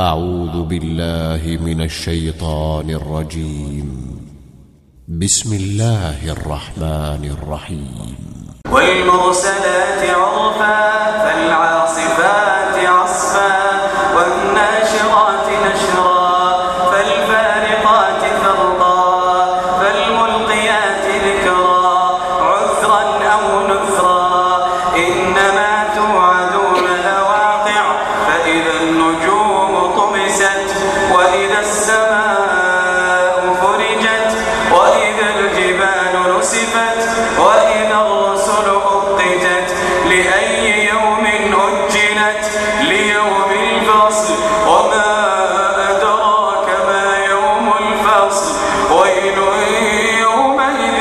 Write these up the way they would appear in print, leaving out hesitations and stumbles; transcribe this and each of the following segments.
أعوذ بالله من الشيطان الرجيم. بسم الله الرحمن الرحيم. والمرسلات عرفا فالعاصفات عصفا والناشرات نشرا فالفارقات فرقا فالملقيات ذكرا عذرا أو نذرا إنما توعدون لواقع فإذا النجوم طمست وإذا السماء فرجت وإذا الجبال نسفت وإذا الرسل أقتت لأي يوم أجلت ليوم الفصل وما أدراك ما يوم الفصل ويل يومئذ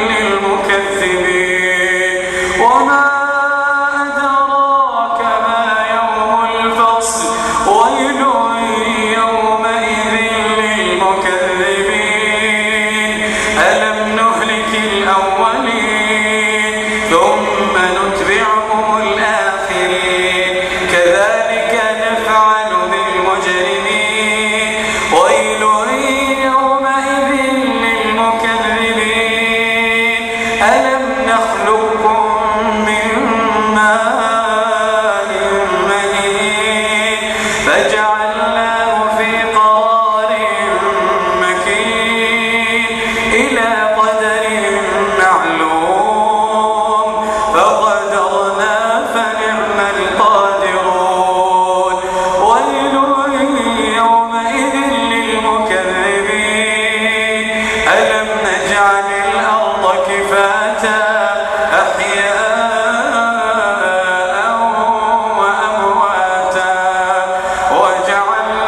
للمكذبين وما أدراك ما يوم الفصل ويل يومئذ للمكذبين ألم نهلك الأولين ثم نتبعهم الآخرين كذلك نفعل بالمجرمين ويل يومئذ للمكذبين ألم نخلقكم من ماء مهين فجعلناه في قرار مكين إلى قدر معلوم فقدرنا فنعم القادرون ويل يومئذ للمكذبين ألم نجعل الأرض كفاتا أحياء وأمواتا وجعلنا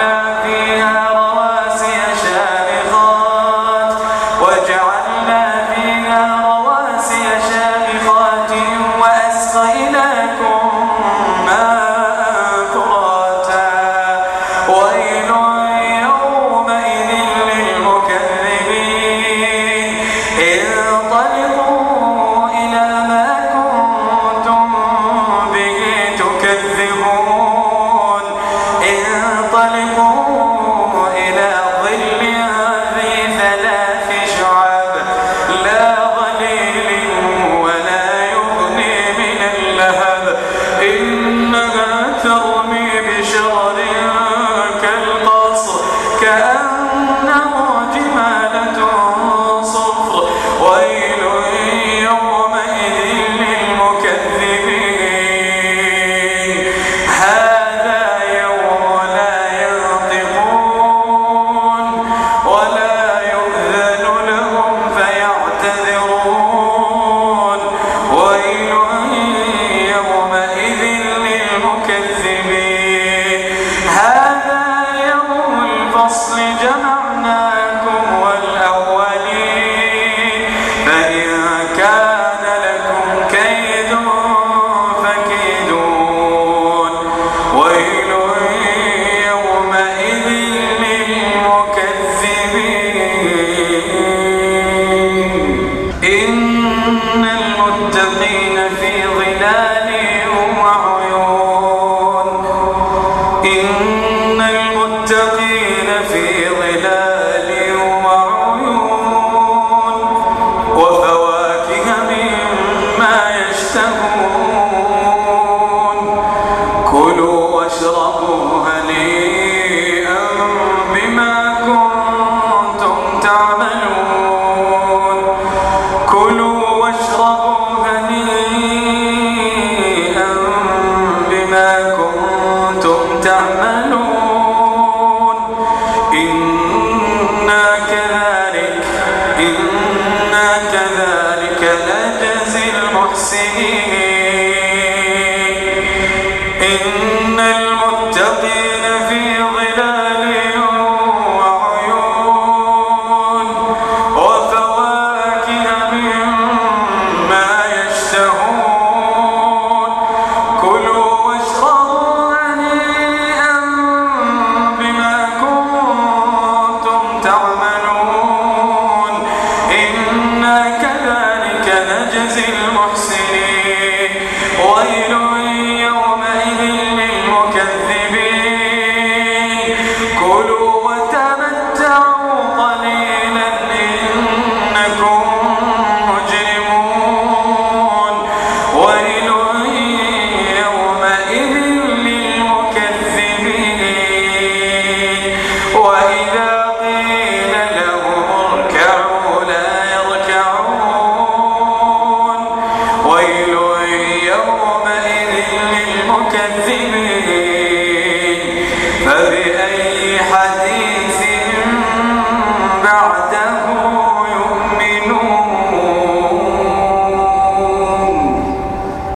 ويل يومئذ للمكذبين وإذا قيل لهم اركعوا لا يركعون ويل يومئذ للمكذبين فبأي